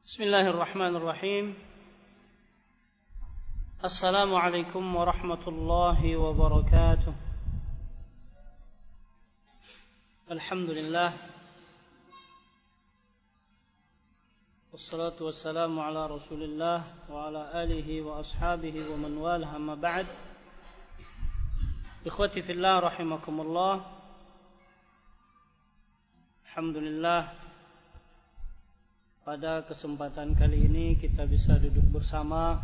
Bismillahirrahmanirrahim. Assalamualaikum warahmatullahi wabarakatuh. Alhamdulillah. Wassalatu wassalamu ala Rasulillah wa ala alihi wa ashabihi wa man walah, amma ba'd. Ikhwati fillah rahimakumullah. Alhamdulillah, pada kesempatan kali ini kita bisa duduk bersama,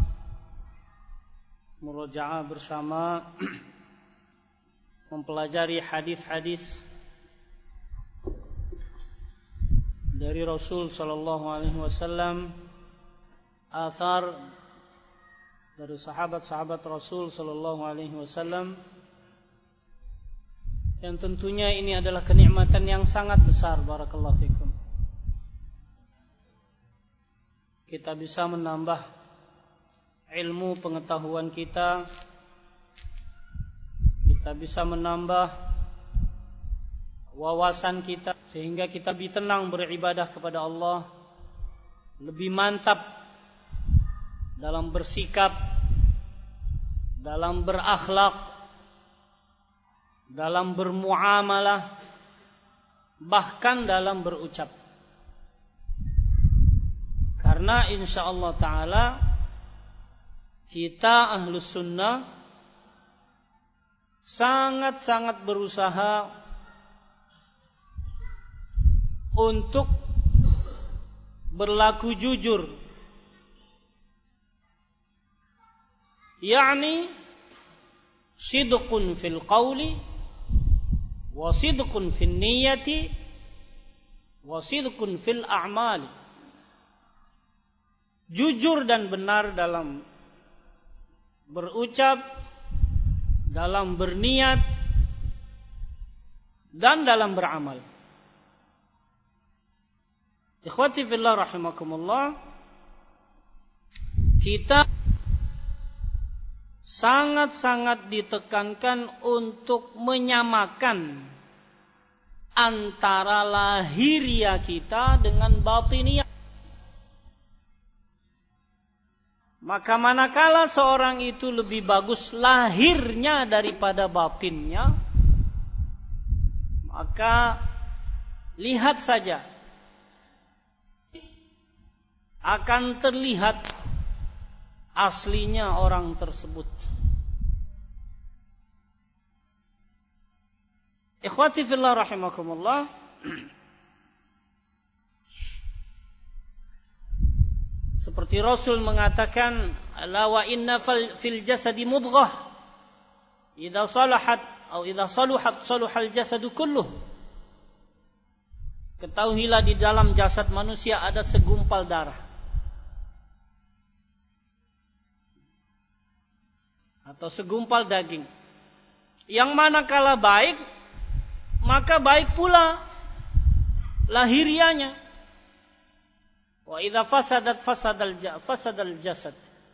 murojaah bersama, mempelajari hadis-hadis dari Rasul sallallahu alaihi wasallam, athar dari sahabat-sahabat Rasul sallallahu alaihi wasallam, yang tentunya ini adalah kenikmatan yang sangat besar. Barakallahu fikum. Kita bisa menambah ilmu pengetahuan kita, kita bisa menambah wawasan kita, sehingga kita lebih tenang beribadah kepada Allah, lebih mantap dalam bersikap, dalam berakhlak, dalam bermuamalah, bahkan dalam berucap. Karena insyaallah ta'ala kita ahlus sunnah sangat-sangat berusaha untuk berlaku jujur, yakni sidqun fil qawli wa sidqun fil niyyati wa sidqun fil a'mali. Jujur dan benar dalam berucap, dalam berniat, dan dalam beramal. Ikhwati fillah rahimakumullah, kita sangat-sangat ditekankan untuk menyamakan antara lahiriah kita dengan batiniah. Maka manakala seorang itu lebih bagus lahirnya daripada batinnya, maka lihat saja akan terlihat aslinya orang tersebut. Ikhwati fillah rahimakumullah, seperti Rasul mengatakan, la wa inna fil jasadi mudghah idza salahat atau idza saluhat saluhal jasadu kulluh. Ketahuilah di dalam jasad manusia ada segumpal darah, atau segumpal daging, yang manakala baik, maka baik pula lahirianya. Wa idza fasadat fasadal jasad.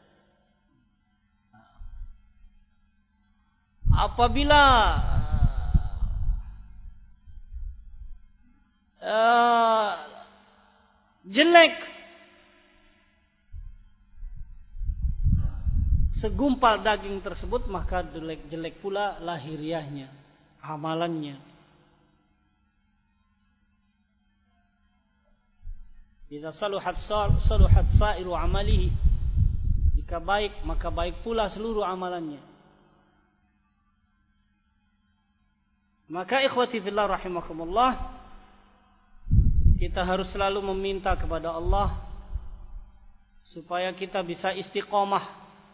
Apabila jelek segumpal daging tersebut, maka jelek pula lahiriahnya, amalannya. Jika saluhat sa'iru amalihi, jika baik maka baik pula seluruh amalannya. Maka ikhwati fillah rahimakumullah, kita harus selalu meminta kepada Allah supaya kita bisa istiqomah,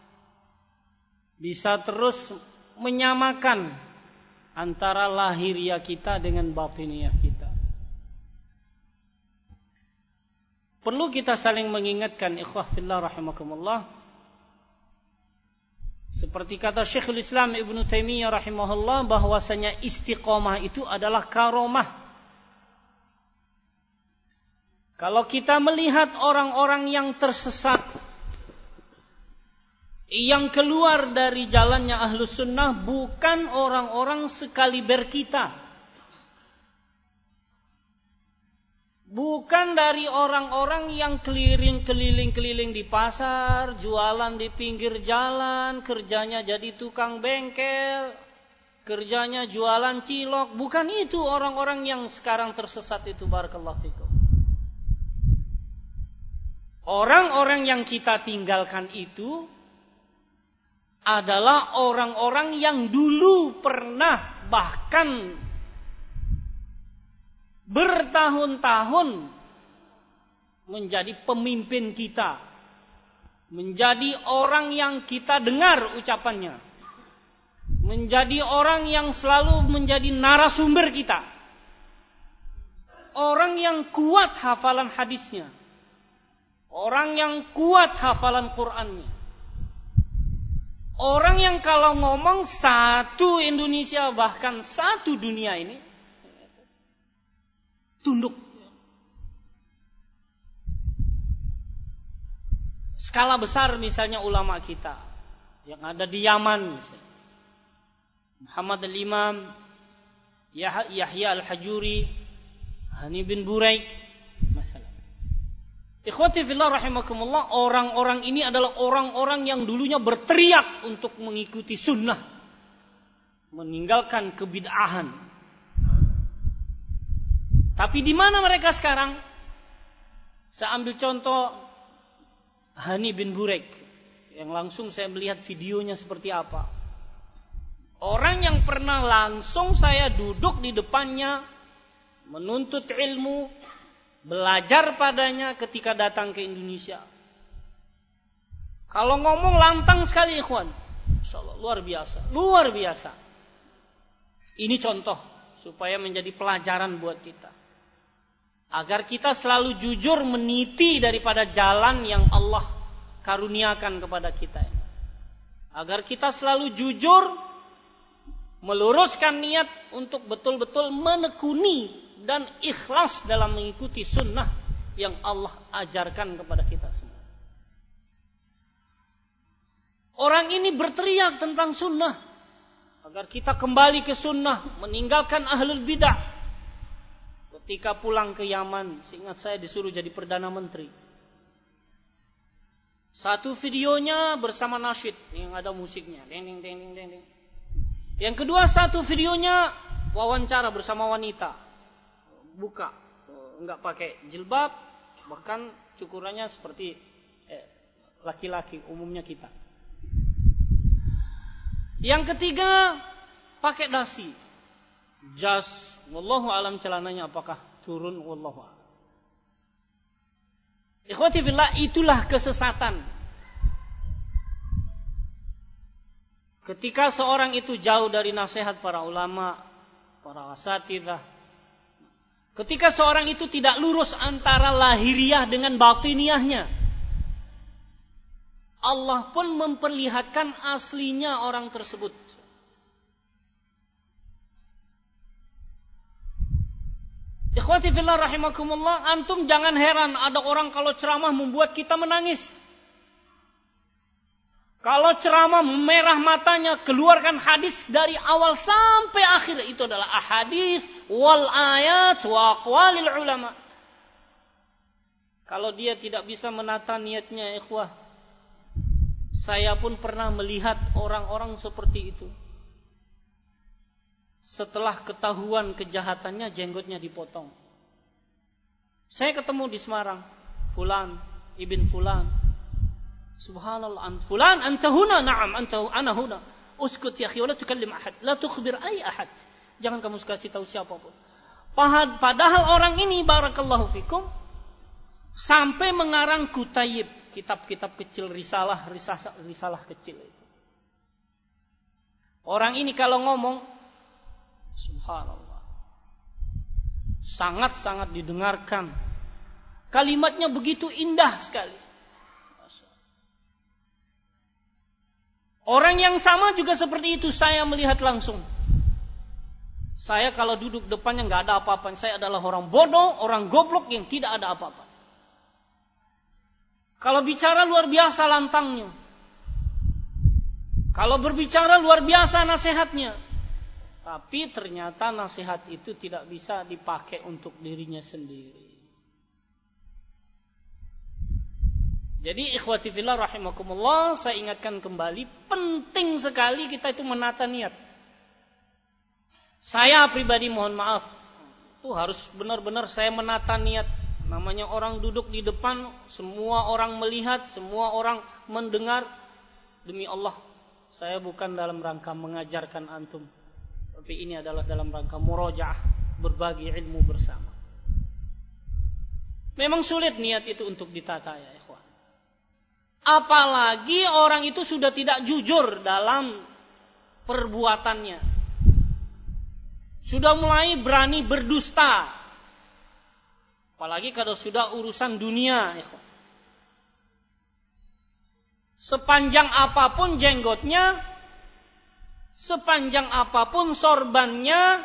bisa terus menyamakan antara lahiriah kita dengan batiniah kita. Perlu kita saling mengingatkan, ikhwah fillah rahimakumullah, seperti kata Syekhul Islam Ibnu Taimiyah rahimahullah, bahwasanya istiqomah itu adalah karomah. Kalau kita melihat orang-orang yang tersesat, yang keluar dari jalannya Ahlus Sunnah, bukan orang-orang sekaliber kita, Bukan dari orang-orang yang keliling-keliling di pasar, jualan di pinggir jalan, kerjanya jadi tukang bengkel, kerjanya jualan cilok. Bukan itu orang-orang yang sekarang tersesat itu, barakallahu fikum. Orang-orang yang kita tinggalkan itu adalah orang-orang yang dulu pernah bahkan bertahun-tahun menjadi pemimpin kita, menjadi orang yang kita dengar ucapannya, menjadi orang yang selalu menjadi narasumber kita, orang yang kuat hafalan hadisnya, orang yang kuat hafalan Qur'annya, orang yang kalau ngomong satu Indonesia bahkan satu dunia ini tunduk. Skala besar misalnya ulama kita yang ada di Yaman misalnya. Muhammad al-Imam, Yahya al-Hajuri, Hani bin Buraik masalah. Ikhwati fillah rahimakumullah, orang-orang ini adalah orang-orang yang dulunya berteriak untuk mengikuti sunnah, meninggalkan kebid'ahan. Tapi di mana mereka sekarang? Saya ambil contoh Hani bin Buraik yang langsung saya melihat videonya seperti apa. Orang yang pernah langsung saya duduk di depannya, menuntut ilmu, belajar padanya ketika datang ke Indonesia. Kalau ngomong lantang sekali ikhwan, insyaallah luar biasa. Ini contoh supaya menjadi pelajaran buat kita, agar kita selalu jujur meniti daripada jalan yang Allah karuniakan kepada kita. Agar kita selalu jujur meluruskan niat untuk betul-betul menekuni dan ikhlas dalam mengikuti sunnah yang Allah ajarkan kepada kita semua. Orang ini berteriak tentang sunnah, agar kita kembali ke sunnah, meninggalkan ahlul bidah. Ketika pulang ke Yaman, seingat saya disuruh jadi Perdana Menteri. Satu videonya bersama nasyid yang ada musiknya. Deng, deng, deng, deng, deng. Yang kedua, satu videonya wawancara bersama wanita. Buka, enggak pakai jilbab, bahkan cukurannya seperti laki-laki umumnya kita. Yang ketiga, pakai dasi. Jas, wallahu alam celananya apakah turun, wallahu alam. Ikhwati fillah, itulah kesesatan. Ketika seorang itu jauh dari nasihat para ulama, para asatidzah, ketika seorang itu tidak lurus antara lahiriah dengan batiniahnya, Allah pun memperlihatkan aslinya orang tersebut. Ikhwati fillah rahimakumullah, antum jangan heran ada orang kalau ceramah membuat kita menangis. Kalau ceramah merah matanya, keluarkan hadis dari awal sampai akhir, itu adalah ahadits wal ayat wa aqwalil ulama. Kalau dia tidak bisa menata niatnya, ikhwah, saya pun pernah melihat orang-orang seperti itu. Setelah ketahuan kejahatannya, jenggotnya dipotong. Saya ketemu di Semarang, Fulan, Ibn Fulan. Subhanallah, Fulan, anta huna, na'am, ana huna. Uskut ya akhi, la tukallim ahad, la tukhbir ay ahad. Jangan kamu kasih tahu siapapun. Padahal orang ini, barakallahu fikum, sampai mengarang kutayib, kitab-kitab kecil, risalah kecil itu. Orang ini kalau ngomong, subhanallah, sangat-sangat didengarkan. Kalimatnya begitu indah sekali. Orang yang sama juga seperti itu saya melihat langsung. Saya kalau duduk depannya nggak ada apa-apa. Saya adalah orang bodoh, orang goblok yang tidak ada apa-apa. Kalau bicara luar biasa lantangnya. Kalau berbicara luar biasa nasihatnya. Tapi ternyata nasihat itu tidak bisa dipakai untuk dirinya sendiri. Jadi ikhwati fillah rahimakumullah, saya ingatkan kembali, penting sekali kita itu menata niat. Saya pribadi mohon maaf, itu harus benar-benar saya menata niat. Namanya orang duduk di depan, semua orang melihat, semua orang mendengar. Demi Allah, saya bukan dalam rangka mengajarkan antum, tapi ini adalah dalam rangka murojaah, berbagi ilmu bersama. Memang sulit niat itu untuk ditata ya ikhwan. Apalagi orang itu sudah tidak jujur dalam perbuatannya. Sudah mulai berani berdusta. Apalagi kalau sudah urusan dunia. Sepanjang apapun jenggotnya, sepanjang apapun sorbannya,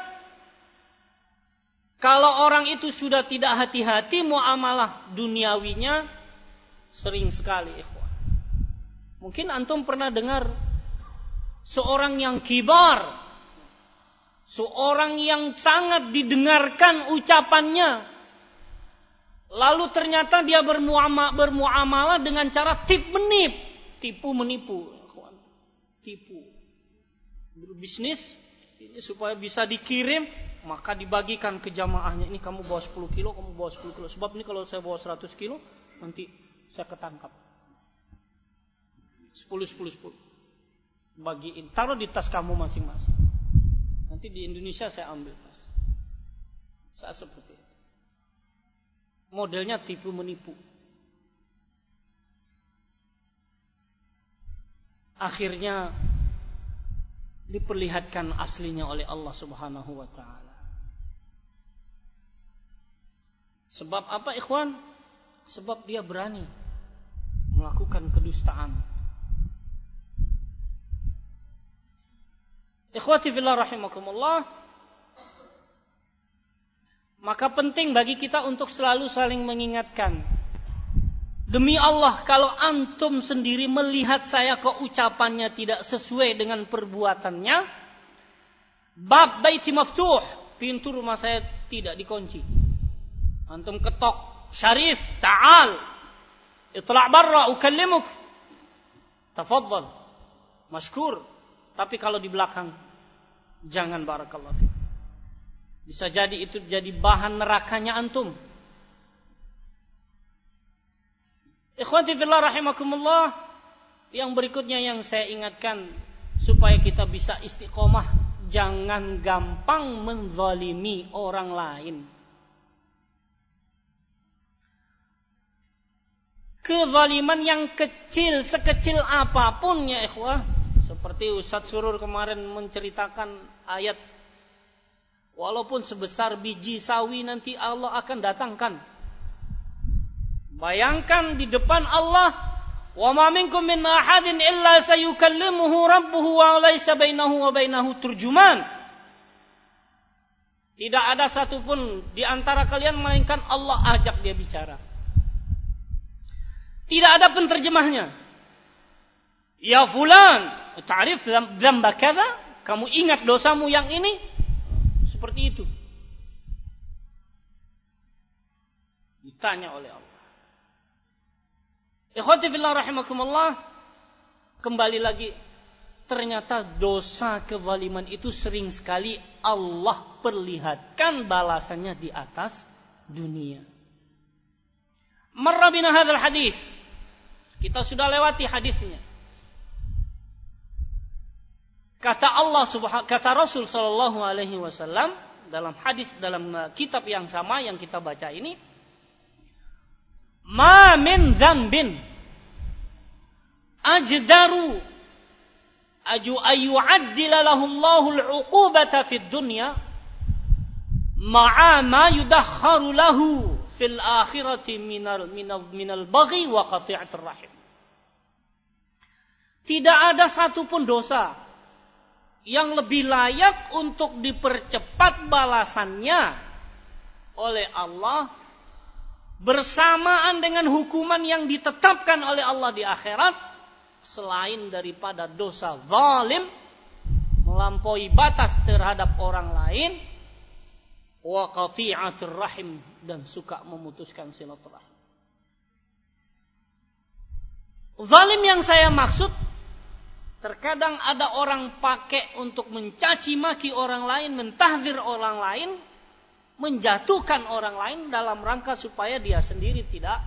kalau orang itu sudah tidak hati-hati muamalah duniawinya, sering sekali ikhwan. Mungkin antum pernah dengar seorang yang kibar, seorang yang sangat didengarkan ucapannya, lalu ternyata dia bermuamalah dengan cara tipu menipu, tipu. Berbisnis ini supaya bisa dikirim, maka dibagikan ke jamaahnya. Ini kamu bawa 10 kilo, kamu bawa 10 kilo. Sebab ini kalau saya bawa 100 kilo, nanti saya ketangkap. 10. Bagiin, taruh di tas kamu masing-masing. Nanti di Indonesia saya ambil tas. Saya seperti itu. Modelnya tipu menipu. Akhirnya diperlihatkan aslinya oleh Allah Subhanahu wa taala. Sebab apa ikhwan? Sebab dia berani melakukan kedustaan. Ikhwati fillah rahimakumullah, maka penting bagi kita untuk selalu saling mengingatkan. Demi Allah, kalau antum sendiri melihat saya kok ucapannya tidak sesuai dengan perbuatannya, bab baiti maftuh, pintu rumah saya tidak dikunci. Antum ketok, Syarif, ta'al, itla' barra, ukallimuk, tafaddal, mashkur. Tapi kalau di belakang, jangan, barakallahu fiik. Bisa jadi itu jadi bahan nerakanya antum. Ikhwati fillah rahimakumullah, yang berikutnya yang saya ingatkan supaya kita bisa istiqomah, jangan gampang menzalimi orang lain. Kezaliman yang kecil, sekecil apapun ya ikhwah, seperti Ustaz Surur kemarin menceritakan ayat, walaupun sebesar biji sawi nanti Allah akan datangkan. Bayangkan di depan Allah, wa ma minkum min ahadin illa sayukallimuhu rabbuhu wa laysa bainahu wa bainahu turjuman. Tidak ada satupun di antara kalian melainkan Allah ajak dia bicara. Tidak ada penterjemahnya. Ya fulan, ta'rif dzamba kadza? Kamu ingat dosamu yang ini? Seperti itu. Ditanya oleh Allah. Ikhwati fillah rahimakumullah, kembali lagi, ternyata dosa kezaliman itu sering sekali Allah perlihatkan balasannya di atas dunia. Marra bina hadzal hadis. Kita sudah lewati hadisnya. Kata Rasul sallallahu alaihi wasallam dalam hadis dalam kitab yang sama yang kita baca ini, ma min dzambin ajdaru ayyu'ajjila lahu Allahu al-'uqubata fid dunya ma'a ma yudakharu lahu fil akhirati minal baghi wa qati'atir rahim. Tidak ada satupun dosa yang lebih layak untuk dipercepat balasannya oleh Allah bersamaan dengan hukuman yang ditetapkan oleh Allah di akhirat selain daripada dosa zalim, melampaui batas terhadap orang lain, wa qati'atur rahim, dan suka memutuskan silaturahim. Zalim yang saya maksud, terkadang ada orang pakai untuk mencaci maki orang lain, mentahdir orang lain, menjatuhkan orang lain dalam rangka supaya dia sendiri tidak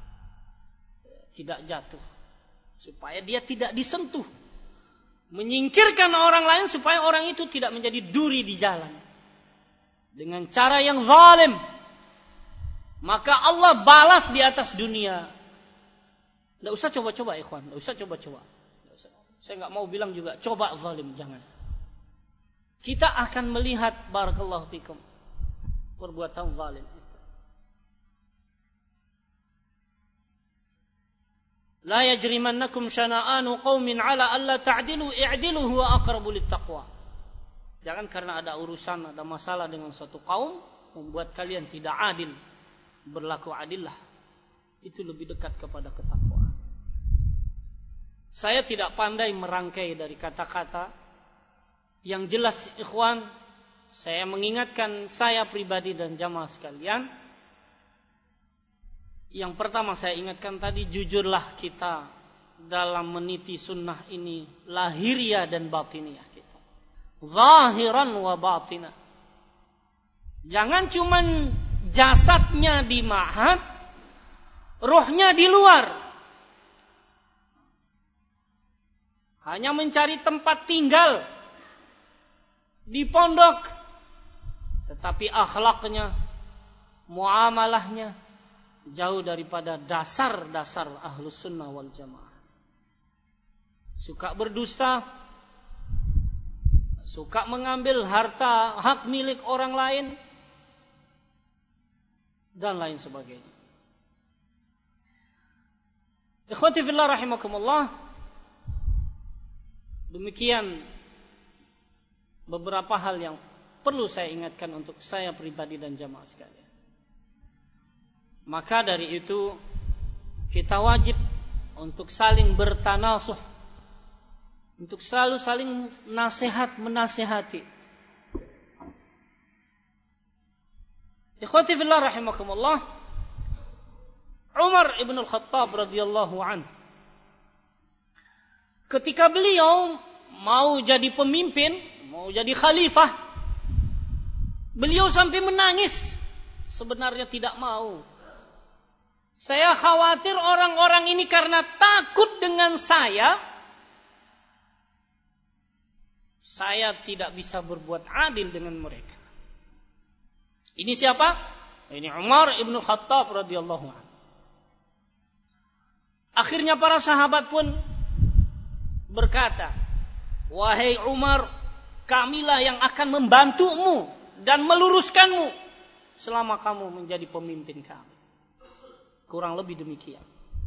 jatuh, supaya dia tidak disentuh, menyingkirkan orang lain supaya orang itu tidak menjadi duri di jalan dengan cara yang zalim. Maka Allah balas di atas dunia. Tidak usah coba-coba ikhwan, tidak usah coba-coba. Saya nggak mau bilang juga coba zalim, jangan. Kita akan melihat barakallahu fikum perbuatan zalim. La yajrimannakum syana'anu qaumin ala alla ta'dilu i'dilu huwa aqrabu littaqwa. Jangan karena ada urusan, ada masalah dengan suatu kaum membuat kalian tidak adil. Berlaku adillah. Itu lebih dekat kepada ketakwaan. Saya tidak pandai merangkai dari kata-kata. Yang jelas ikhwan, saya mengingatkan saya pribadi dan jamaah sekalian. Yang pertama saya ingatkan tadi, jujurlah kita dalam meniti sunnah ini, lahiriah dan batiniyah kita. Zahiran wa batinah. Jangan cuman jasadnya di ma'had, ruhnya di luar. Hanya mencari tempat tinggal di pondok, tetapi akhlaknya, muamalahnya jauh daripada dasar-dasar ahlus sunnah wal jamaah. Suka berdusta, suka mengambil harta hak milik orang lain, dan lain sebagainya. Ikhwati fillah rahimakumullah. Demikian beberapa hal yang perlu saya ingatkan untuk saya pribadi dan jamaah sekalian. Maka dari itu kita wajib untuk saling bertanasuh, untuk selalu saling menasihati. Ikhwati fillah rahimakumullah. Umar ibn al-Khattab radhiyallahu anhu, ketika beliau mau jadi pemimpin, mau jadi khalifah, beliau sampai menangis. Sebenarnya tidak mau. Saya khawatir orang-orang ini karena takut dengan saya tidak bisa berbuat adil dengan mereka. Ini siapa? Ini Umar ibn Khattab radhiyallahu anhu. Akhirnya para sahabat pun berkata, wahai Umar, kamilah yang akan membantumu dan meluruskanmu selama kamu menjadi pemimpin kami. Kurang lebih demikian.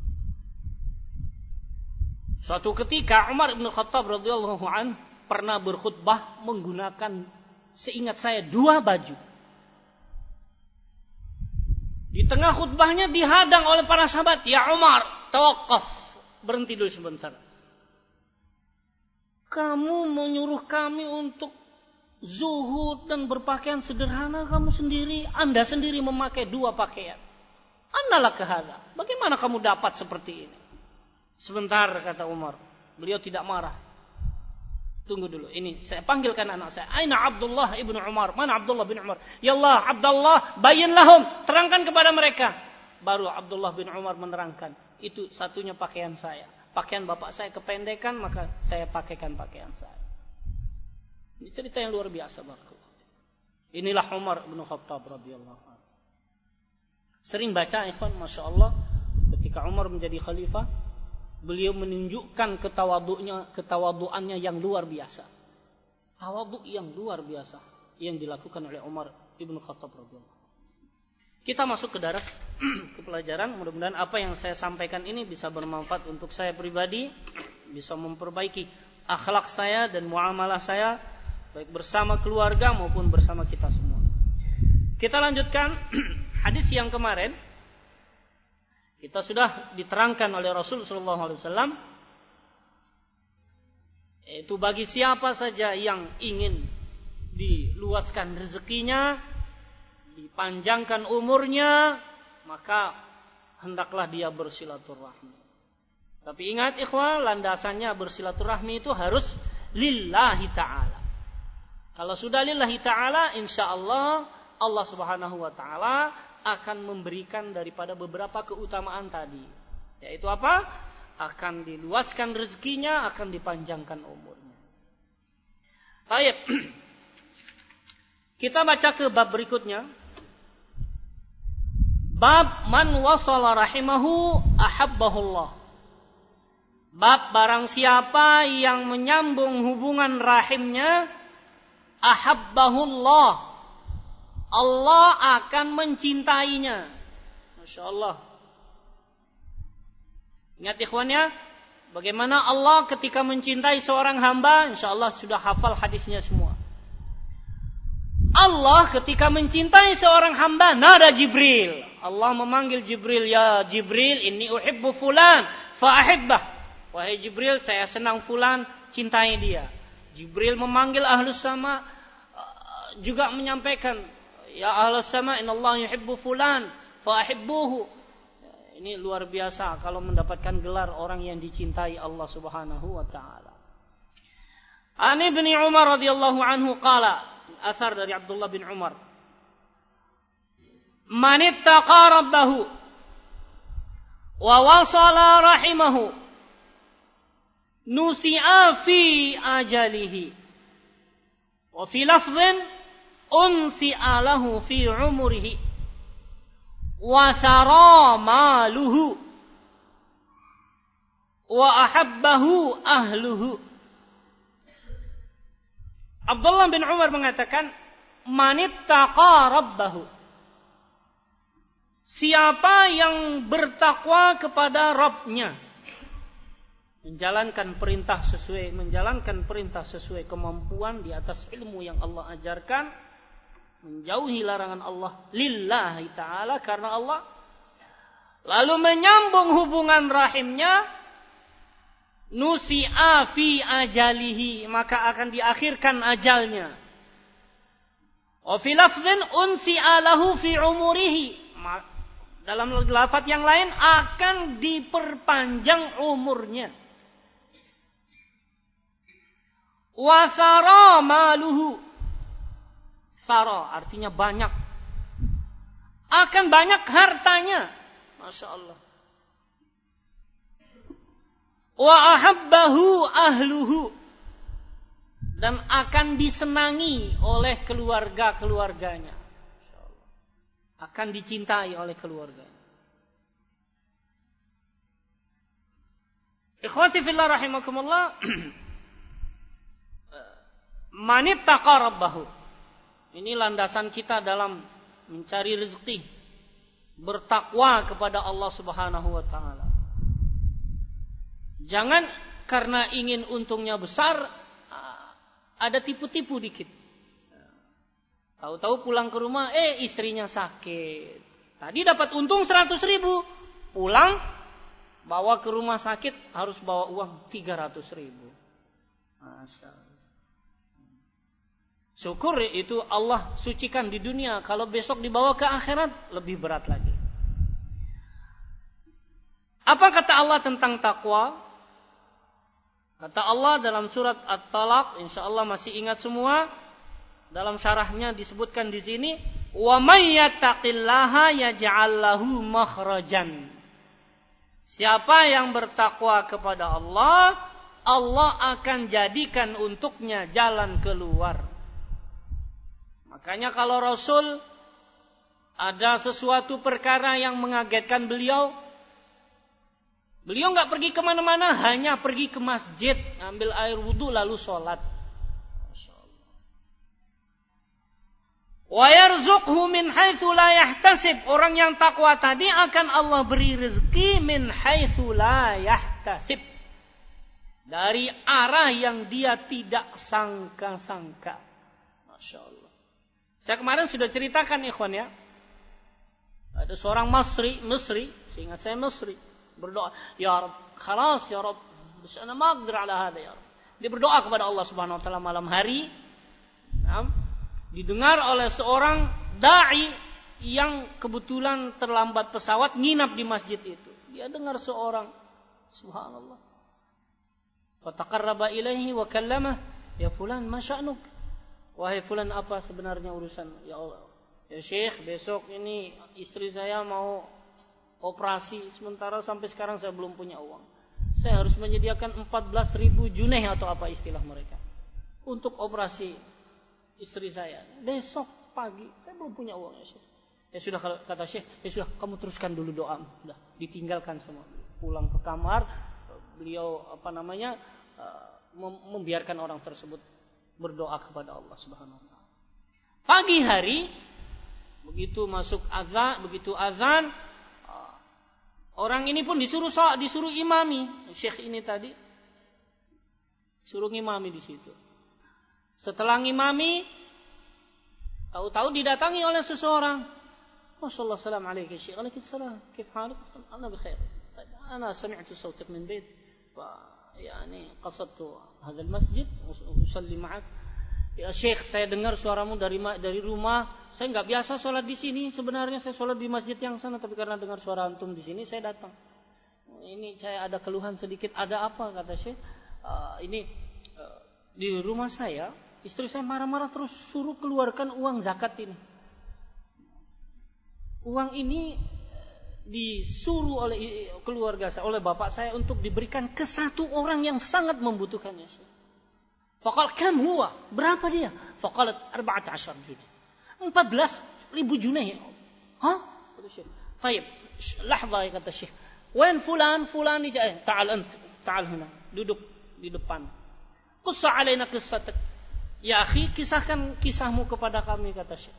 Suatu ketika Umar ibn Khattab radhiyallahu anhu pernah berkhutbah menggunakan, seingat saya, 2 baju. Di tengah khutbahnya dihadang oleh para sahabat. Ya Umar, tawaqqaf, berhenti dulu sebentar. Kamu menyuruh kami untuk zuhud dan berpakaian sederhana, Anda sendiri memakai 2 pakaian. Annalah kehada. Bagaimana kamu dapat seperti ini? Sebentar, kata Umar. Beliau tidak marah. Tunggu dulu. Ini saya panggilkan anak saya. Aina Abdullah ibnu Umar? Mana Abdullah bin Umar? Ya Allah, Abdullah, bayyin lahum. Terangkan kepada mereka. Baru Abdullah bin Umar menerangkan. Itu satunya pakaian saya. Pakaian bapak saya kependekan, maka saya pakaikan pakaian saya. Ini cerita yang luar biasa, barakallahu. Inilah Umar bin Khattab radhiyallahu anhu. Sering baca ikhwan, Masya Allah, ketika Umar menjadi khalifah, beliau menunjukkan ketawaduannya yang luar biasa. Tawadhu yang luar biasa yang dilakukan oleh Umar ibn Khattab radhiyallahu anhu. Kita masuk ke daras ke pelajaran. Mudah-mudahan apa yang saya sampaikan ini bisa bermanfaat untuk saya pribadi, bisa memperbaiki akhlak saya dan muamalah saya, baik bersama keluarga maupun bersama kita semua. Kita lanjutkan hadis yang kemarin. Kita sudah diterangkan oleh Rasul sallallahu alaihi wasallam, yaitu bagi siapa saja yang ingin diluaskan rezekinya, dipanjangkan umurnya, maka hendaklah dia bersilaturahmi. Tapi ingat ikhwah, landasannya bersilaturahmi itu harus lillahi ta'ala. Kalau sudah lillahi ta'ala, insyaallah Allah subhanahu wa ta'ala akan memberikan daripada beberapa keutamaan tadi. Yaitu apa? Akan diluaskan rezekinya, akan dipanjangkan umurnya. Baik. Kita baca ke bab berikutnya. Bab man wasala rahimahu ahabbahullah. Bab barang siapa yang menyambung hubungan rahimnya, ahabbahullah, Allah akan mencintainya. Masya Allah. Ingat ikhwannya, bagaimana Allah ketika mencintai seorang hamba, insya Allah sudah hafal hadisnya semua. Allah ketika mencintai seorang hamba, nada Jibril. Allah memanggil Jibril, ya Jibril, inni uhibbu fulan, fa'ahibbah. Wahai Jibril, saya senang fulan, cintai dia. Jibril memanggil ahlus sama, juga menyampaikan, ya ahlus sama, innallaha yuhibbu fulan, fa'ahibbuhu. Ini luar biasa kalau mendapatkan gelar orang yang dicintai Allah subhanahu wa ta'ala. An Ibni Umar radhiyallahu anhu qala, asar dari Abdullah bin Umar, man ittaqa rabbahu wa wasala rahimahu nusi'a fi ajalihi wa fi lafdhin unsi'a lahu fi umrihi wa thara maluhu wa ahabbahu ahluhu. Abdullah bin Umar mengatakan, manittaqa rabbahu, siapa yang bertakwa kepada Rabbnya, menjalankan perintah sesuai kemampuan di atas ilmu yang Allah ajarkan, menjauhi larangan Allah lillahi ta'ala, karena Allah, lalu menyambung hubungan rahimnya, nusi'a fi ajalihi, maka akan diakhirkan ajalnya. Wa fi lafdhin unsi'a lahu fi umurihi, dalam lafaz yang lain akan diperpanjang umurnya. Wa sara maluhu, sara artinya banyak, akan banyak hartanya. Masya Allah. Wa ahabbahu ahluhu, dan akan disenangi oleh keluarga-keluarganya. Akan dicintai oleh keluarganya. Ikhwati fillah rahimakumullah, manittaqa rabbahu, ini landasan kita dalam mencari rezeki, bertakwa kepada Allah subhanahu wa ta'ala. Jangan karena ingin untungnya besar, ada tipu-tipu dikit. Tahu-tahu pulang ke rumah, istrinya sakit. Tadi dapat untung 100.000, pulang bawa ke rumah sakit harus bawa uang 300.000. Masya Allah. Syukur itu Allah sucikan di dunia, kalau besok dibawa ke akhirat lebih berat lagi. Apa kata Allah tentang takwa? Kata Allah dalam surat At-Talaq, insyaallah masih ingat semua. Dalam syarahnya disebutkan di sini, wa may yattaqillaha yaj'al lahu makhrajan. Siapa yang bertakwa kepada Allah, Allah akan jadikan untuknya jalan keluar. Makanya kalau Rasul ada sesuatu perkara yang mengagetkan beliau, beliau enggak pergi kemana-mana, hanya pergi ke masjid, ambil air wudu lalu sholat. Wa yarzuqhu min haitsu la yahtasib. Orang yang takwa tadi akan Allah beri rezeki min haitsu la yahtasib, dari arah yang dia tidak sangka-sangka. Masya Allah. Saya kemarin sudah ceritakan ikhwan ya, ada seorang Misri, seingat saya Misri, berdoa, ya Rabb, khalas ya Rabb, bas ana ma aqdir ala hada ya Rabb. Dia berdoa kepada Allah Subhanahu wa taala malam hari. Didengar oleh seorang dai yang kebetulan terlambat pesawat, nginap di masjid itu. Dia dengar seorang Subhanallah. Wa taqarraba ilaihi wa kallamah, ya fulan ma sya'nuk? Wahai fulan, apa sebenarnya urusan? Ya Allah, ya Syekh, besok ini istri saya mau operasi, sementara sampai sekarang saya belum punya uang. Saya harus menyediakan 14.000 junaih atau apa istilah mereka untuk operasi istri saya. Besok pagi saya belum punya uang, ya Syekh. Ya sudah, kata Syekh, ya sudah, kamu teruskan dulu doa. Sudah, ditinggalkan semua. Pulang ke kamar, beliau membiarkan orang tersebut berdoa kepada Allah Subhanahu wa taala. Pagi hari begitu azan, orang ini pun disuruh imami. Syekh ini tadi suruh imami di situ. Setelah ngimami, tahu-tahu didatangi oleh seseorang. Wassalamualaikum warahmatullahi wabarakatuh. Waalaikumsalam. Kif haluk? Ana bikhair. Ana sami'tu sautak min bait. يعني قصدت هذا المسجد usalli ma'ak. Ya Syekh, saya dengar suaramu dari rumah. Saya enggak biasa sholat di sini. Sebenarnya saya sholat di masjid yang sana, tapi karena dengar suara antum di sini saya datang. Ini saya ada keluhan sedikit. Ada apa, kata Syekh? Di rumah saya, istri saya marah-marah terus suruh keluarkan uang zakat ini. Uang ini disuruh oleh keluarga saya, oleh bapak saya untuk diberikan ke satu orang yang sangat membutuhkannya. Faqal kam huwa? Berapa dia? Faqalat 14 junaih. 14.000 junaih. Hah? Kata Syekh. Baik, lahzah, kata Syekh. Wen fulan ni ja'ah. Ta'al huna. Duduk di depan. Qissa alaina qissatak. Ya akhi, kisahkan kisahmu kepada kami, kata Syekh.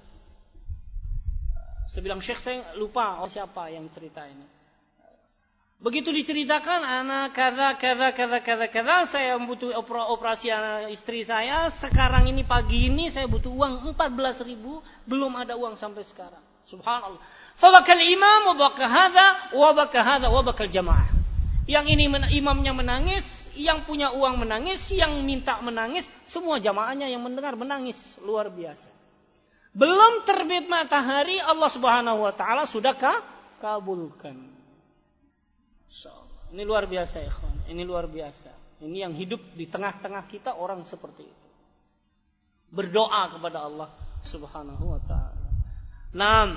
Saya bilang, Syekh, saya lupa siapa yang cerita ini. Begitu diceritakan, anak kaza, saya butuh operasi istri saya. Sekarang ini, pagi ini, saya butuh uang 14.000. Belum ada uang sampai sekarang. Subhanallah. Fabakal imam, wabaka hadha, wabakal jamaah. Yang ini imamnya menangis, yang punya uang menangis, yang minta menangis. Semua jamaahnya yang mendengar menangis. Luar biasa. Belum terbit matahari, Allah Subhanahu wa taala sudah kabulkan. Ini luar biasa, ikhwan. Ini luar biasa. Ini yang hidup di tengah-tengah kita orang seperti itu. Berdoa kepada Allah Subhanahu wa taala. Nah,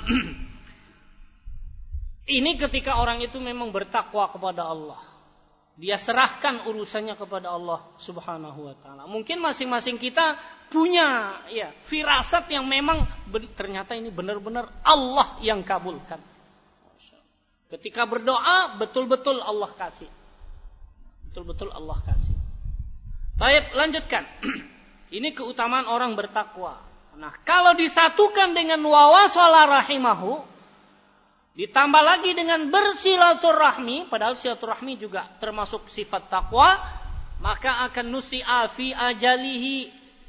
ini ketika orang itu memang bertakwa kepada Allah. Dia serahkan urusannya kepada Allah Subhanahu wa taala. Mungkin masing-masing kita punya firasat yang memang ternyata ini benar-benar Allah yang kabulkan. Ketika berdoa betul-betul Allah kasih. Betul-betul Allah kasih. Baik, lanjutkan. Ini keutamaan orang bertakwa. Nah, kalau disatukan dengan wawasala rahimahu, ditambah lagi dengan bersilaturahmi, padahal silaturahmi juga termasuk sifat takwa, maka akan nusi'a fi ajalihi,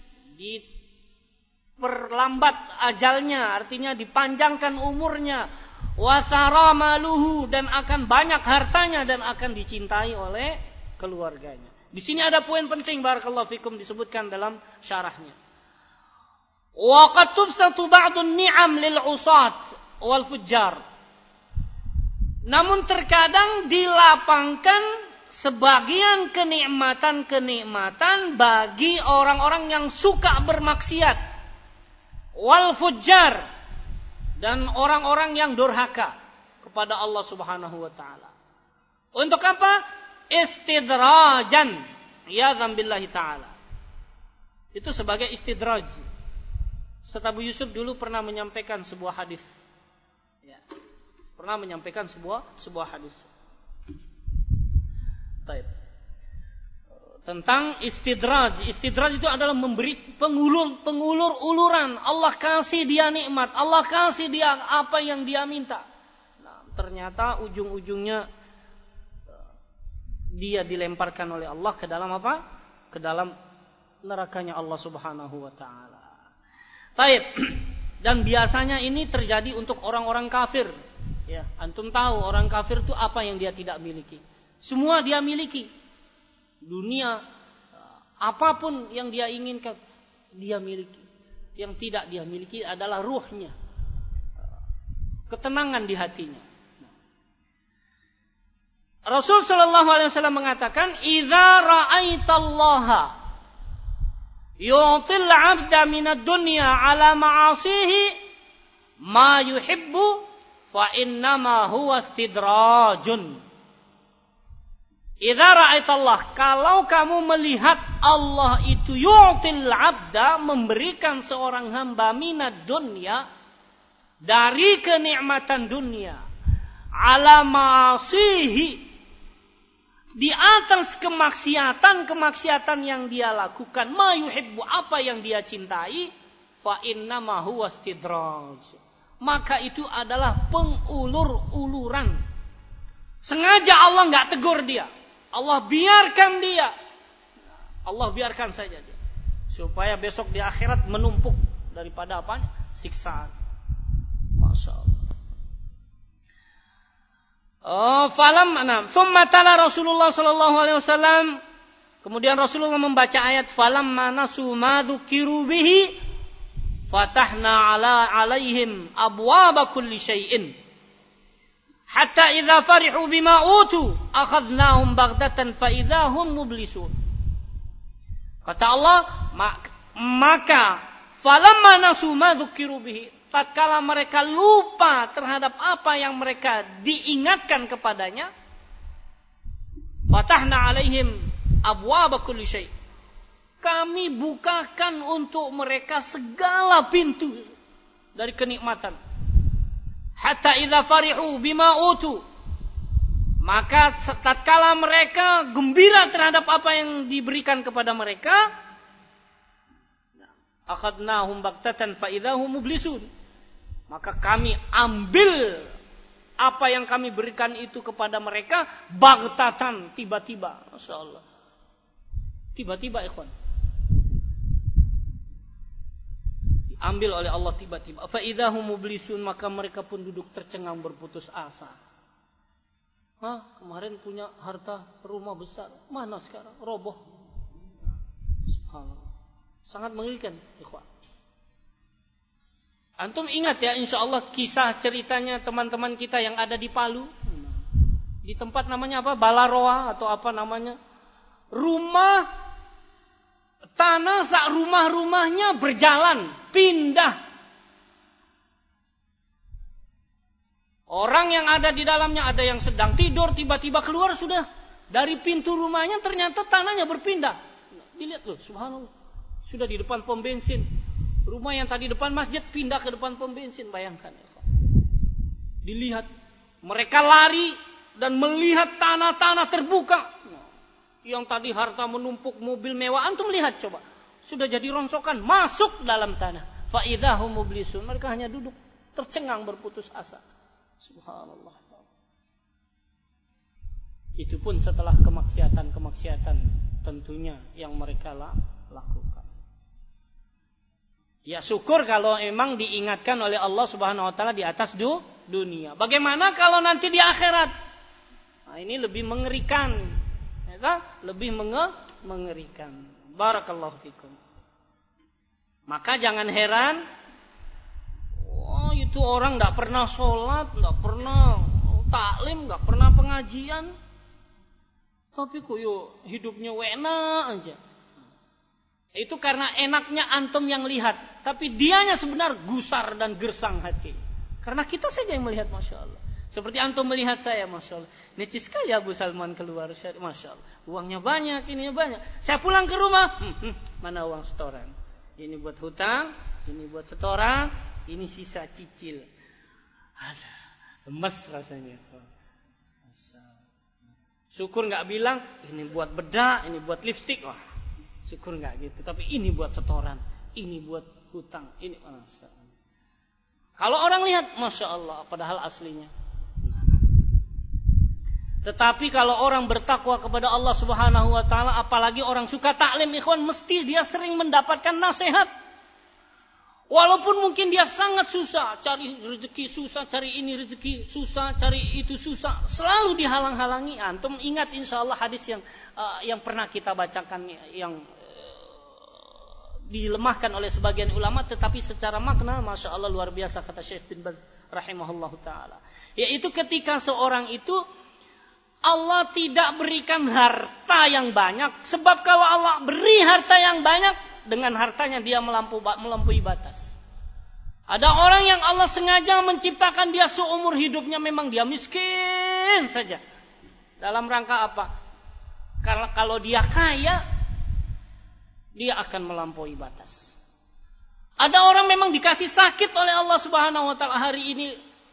diperlambat ajalnya, artinya dipanjangkan umurnya, wasara maluhu, dan akan banyak hartanya dan akan dicintai oleh keluarganya. Di sini ada poin penting, barakallahu fikum, disebutkan dalam syarahnya. Wa qad tubsatu ba'dun ni'am lil 'usat wal fujjar. Namun terkadang dilapangkan sebagian kenikmatan-kenikmatan bagi orang-orang yang suka bermaksiat. Wal fujjar, dan orang-orang yang durhaka kepada Allah Subhanahu wa taala. Untuk apa? Istidrajan, ya'dzam billahi taala. Itu sebagai istidraj. Ustaz Abu Yusuf dulu pernah menyampaikan sebuah hadis. Pernah menyampaikan sebuah hadis. Baik. Tentang istidraj. Istidraj itu adalah memberi pengulur-uluran. Allah kasih dia nikmat, Allah kasih dia apa yang dia minta. Nah, ternyata ujung-ujungnya dia dilemparkan oleh Allah ke dalam apa? Ke dalam nerakanya Allah Subhanahu wa taala. Baik. Dan biasanya ini terjadi untuk orang-orang kafir. Ya, antum tahu orang kafir itu apa yang dia tidak miliki. Semua dia miliki. Dunia, apapun yang dia inginkan, dia miliki. Yang tidak dia miliki adalah ruhnya. Ketenangan di hatinya. Rasul sallallahu alaihi wasallam mengatakan, "Idza ra'aitallaha yu'til 'abda minad dunya 'ala ma'asihi ma yuhibbu fa innama huwa istidrajun." Idza ra'aitallah, kalau kamu melihat Allah itu yu'til 'abda, memberikan seorang hamba minad dunya, dari kenikmatan dunia, 'ala ma'asihi, di atas kemaksiatan yang dia lakukan, ma yuhibbu, apa yang dia cintai, fa innama huwa istidraj, maka itu adalah pengulur-uluran. Sengaja Allah enggak tegur dia. Allah biarkan dia. Allah biarkan saja dia. Supaya besok di akhirat menumpuk daripada apa? Siksaan. Masya Allah. Thumma tala Rasulullah sallallahu alaihi wasallam, kemudian Rasulullah membaca ayat falamma nasu ma dzukiru bihi fatahna alaihim abwaaba kulli syai'in hatta idza farihu bima utu akhadnahum baghtatan fa idza hum mublisun. Kata Allah, maka falamma nasu ma dzukiru bihi, tatkala mereka lupa terhadap apa yang mereka diingatkan kepadanya, fatahna alaihim abwaaba kulli syai', kami bukakan untuk mereka segala pintu dari kenikmatan. Hatta idza farihu bima utu, maka tatkala mereka gembira terhadap apa yang diberikan kepada mereka, akhadnahum baghtatan fa idza hum mublisun, maka kami ambil apa yang kami berikan itu kepada mereka baghtatan, tiba-tiba. Masyaallah, tiba-tiba ikhwan, diambil oleh Allah tiba-tiba. Fa idza hum mublisun, maka mereka pun duduk tercengang berputus asa. Kemarin punya harta rumah besar, mana sekarang? Roboh. Subhanallah. Sangat mengerikan, ikhwan. Antum ingat ya, insyaallah kisah ceritanya teman-teman kita yang ada di Palu. Di tempat namanya apa? Balaroa atau apa namanya? Rumah, tanah sak rumah-rumahnya berjalan, pindah. Orang yang ada di dalamnya, ada yang sedang tidur, tiba-tiba keluar, sudah dari pintu rumahnya ternyata tanahnya berpindah. Dilihat loh, subhanallah. Sudah di depan pom bensin. Rumah yang tadi depan masjid pindah ke depan pom bensin. Bayangkan. Dilihat. Mereka lari dan melihat tanah-tanah terbuka. Yang tadi harta menumpuk, mobil mewah. Antum lihat coba. Sudah jadi rongsokan. Masuk dalam tanah. Fa idza hum mublisun. Mereka hanya duduk tercengang berputus asa. Subhanallah. Itu pun setelah kemaksiatan tentunya yang mereka lakukan. Ya syukur kalau emang diingatkan oleh Allah Subhanahu wa taala di atas dunia. Bagaimana kalau nanti di akhirat? Nah, ini lebih mengerikan. Ya, lebih mengerikan. Barakallahu fikum. Maka jangan heran, itu orang enggak pernah sholat, enggak pernah taklim, enggak pernah pengajian. Tapi kok hidupnya enak aja. Itu karena enaknya antum yang lihat. Tapi dianya sebenarnya gusar dan gersang hati. Karena kita saja yang melihat, Masya Allah. Seperti antum melihat saya, Masya Allah. Necis sekali Abu Salman keluar, Masya Allah. Uangnya banyak, ininya banyak. Saya pulang ke rumah, mana uang setoran? Ini buat hutang, ini buat setoran, ini sisa cicil. Aduh, lemes rasanya. Syukur gak bilang, ini buat bedak, ini buat lipstik. Wah, syukur gak gitu. Tapi ini buat setoran, ini buat hutang, ini Masya Allah. Kalau orang lihat, Masya Allah, padahal aslinya. Tetapi kalau orang bertakwa kepada Allah Subhanahu wa taala, apalagi orang suka taklim, ikhwan, mesti dia sering mendapatkan nasihat. Walaupun mungkin dia sangat susah, cari rezeki susah, cari ini rezeki susah, cari itu susah, selalu dihalang-halangi. Antum ingat insyaallah hadis yang pernah kita bacakan, yang dilemahkan oleh sebagian ulama, tetapi secara makna Masya Allah luar biasa, kata Syekh bin Baz rahimahullahu ta'ala. Yaitu ketika seorang itu Allah tidak berikan harta yang banyak. Sebab kalau Allah beri harta yang banyak, dengan hartanya dia melampaui batas. Ada orang yang Allah sengaja menciptakan dia seumur hidupnya memang dia miskin saja. Dalam rangka apa? Karena kalau dia kaya, dia akan melampaui batas. Ada orang memang dikasih sakit oleh Allah Subhanahu wa taala, hari ini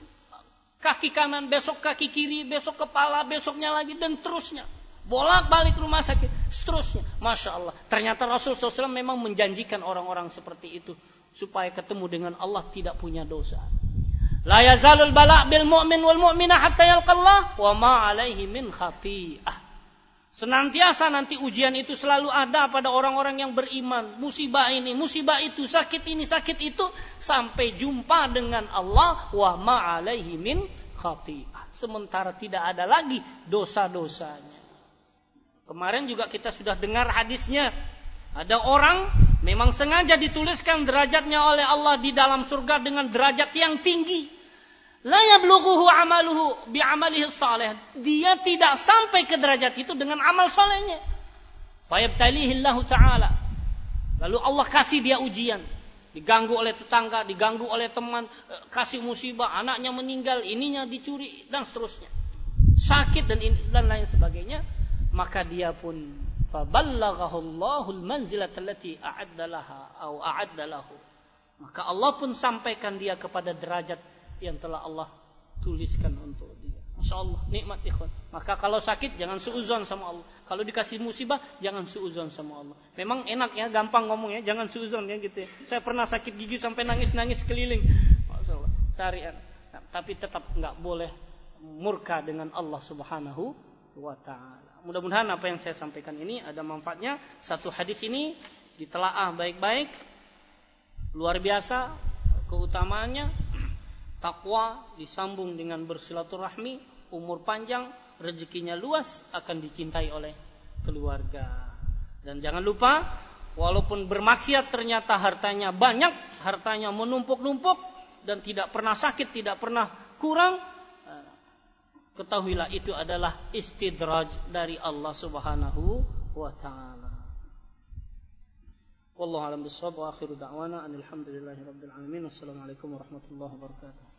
kaki kanan, besok kaki kiri, besok kepala, besoknya lagi, dan terusnya. Bolak-balik rumah sakit, seterusnya. Masya Allah. Ternyata Rasul SAW memang menjanjikan orang-orang seperti itu supaya ketemu dengan Allah tidak punya dosa. La yazalul bala' bil mu'min wal mu'minah hatta yalqallah wa ma alaihi min khati'ah. Senantiasa nanti ujian itu selalu ada pada orang-orang yang beriman. Musibah ini, musibah itu, sakit ini, sakit itu, sampai jumpa dengan Allah. Wa ma'alaihi min khati'ah. Sementara tidak ada lagi dosa-dosanya. Kemarin juga kita sudah dengar hadisnya. Ada orang memang sengaja dituliskan derajatnya oleh Allah di dalam surga dengan derajat yang tinggi. La yablughuhu amaluhu bi'amalihi salih. Dia tidak sampai ke derajat itu dengan amal salehnya. Fayabtalihi Allah Ta'ala. Lalu Allah kasih dia ujian. Diganggu oleh tetangga, diganggu oleh teman, kasih musibah, anaknya meninggal, ininya dicuri, dan seterusnya. Sakit dan lain sebagainya. Maka dia pun faballaghahu Allahul manzilata allati a'adda laha atau a'adda lahu. Maka Allah pun sampaikan dia kepada derajat yang telah Allah tuliskan untuk dia. Masya Allah, nikmat ikhwan. Maka kalau sakit jangan suuzon sama Allah. Kalau dikasih musibah jangan suuzon sama Allah. Memang enak ya, gampang ngomong ya, jangan suuzon ya gitu ya. Saya pernah sakit gigi sampai nangis-nangis keliling. Masya Allah, carian. Nah, tapi tetap enggak boleh murka dengan Allah Subhanahu wa ta'ala. Mudah-mudahan apa yang saya sampaikan ini ada manfaatnya. Satu hadis ini ditelaah baik-baik. Luar biasa keutamaannya. Takwa disambung dengan bersilaturahmi, umur panjang, rezekinya luas, akan dicintai oleh keluarga. Dan jangan lupa, walaupun bermaksiat ternyata hartanya banyak, hartanya menumpuk-numpuk, dan tidak pernah sakit, tidak pernah kurang, ketahuilah itu adalah istidraj dari Allah Subhanahu wa ta'ala. Wallahu a'lam bishawab wa akhiru da'wana alhamdulillahi rabbil alamin. Wassalamualaikum warahmatullahi wabarakatuh.